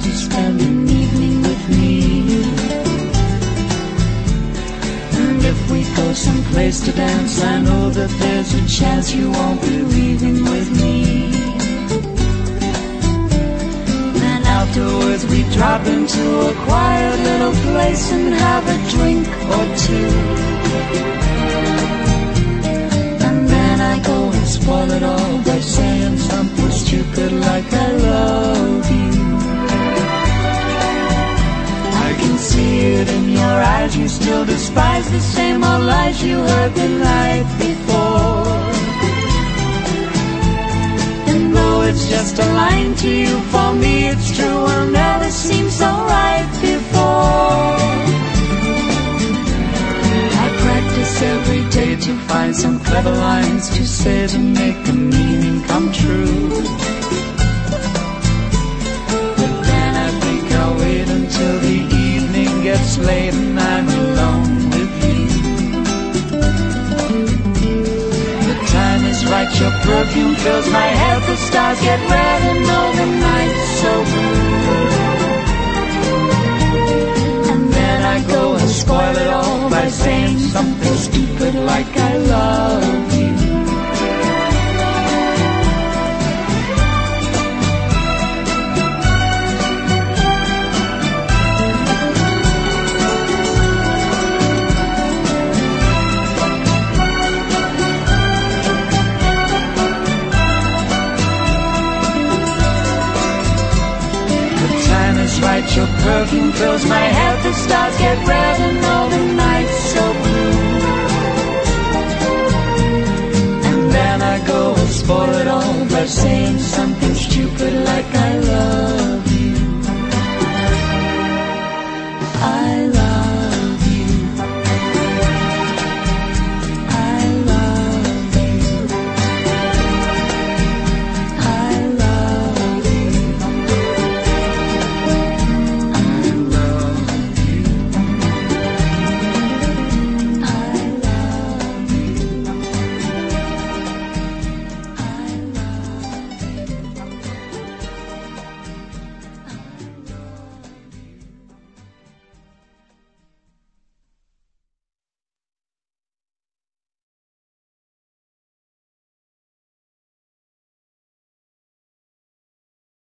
to spend an evening with me. And if we go someplace to dance, I know that there's a chance you won't be leaving with me. Then afterwards we drop into a quiet little place and have a drink or two. And then I go and spoil it all by saying something stupid like I love you. I can see it in your eyes, you still despise the same old lies you heard the night before. And though it's just a line to you, for me it's true, will never seem so right before. I practice every day to find some clever lines to say to make the meaning come true. But then I think I'll wait until the evening gets late and I'm alone with you. The time is right, your perfume fills my head, the stars get red and all the night's so blue. And then I go and spoil it all by saying something stupid like I love you. Right, your perfume fills my head, the stars get red and all the night's so blue. And then I go and spoil it all by saying something stupid like